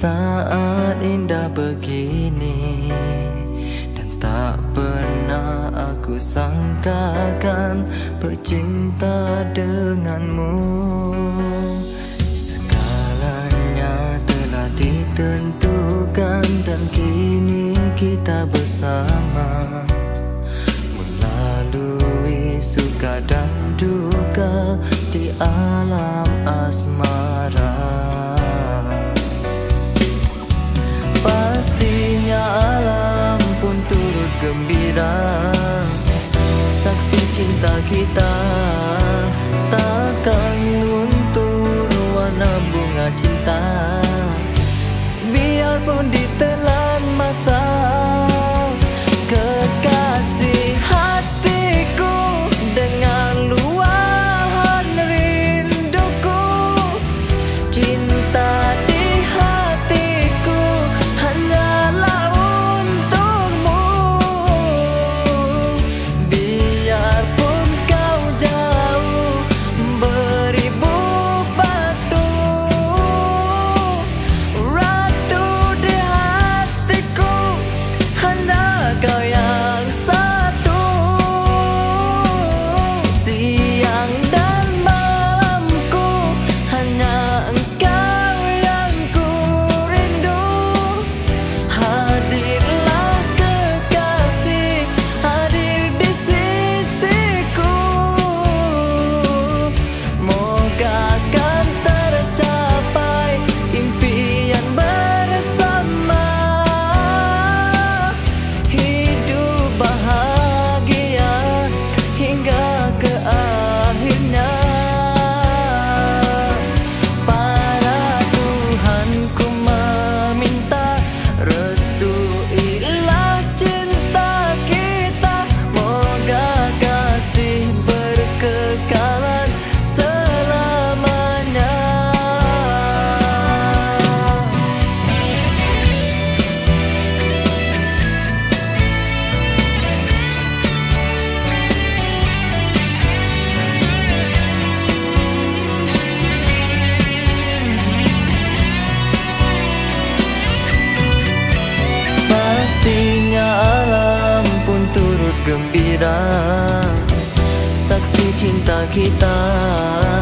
saat indah begini, dan tak pernah aku sangkakan bercinta denganmu. Segalanya telah ditentukan dan kini kita bersama, melalui suka dan duka di alam asmara. Pastinya alam pun turut gembira, saksi cinta kita takkan luntur warna bunga cinta. Biarpun ditelan masa, kekasih hatiku, dengan luahan rinduku, cinta di hatiku hanyalah untukmu. Biarpun kau jauh beribu batu, ratu di hatiku hanya kau yang satu. Siang dan malamku hanya engkau yang ku rindu. Hadirlah kekasih, hadir di sisiku. Moga kan tercapai impian bersama, hidup bahagia hingga ke akhirnya. Pada Tuhanku meminta, restuilah cinta kita. Moga kasih berkekalan selamanya. Pastinya alam pun turut gembira, saksi cinta kita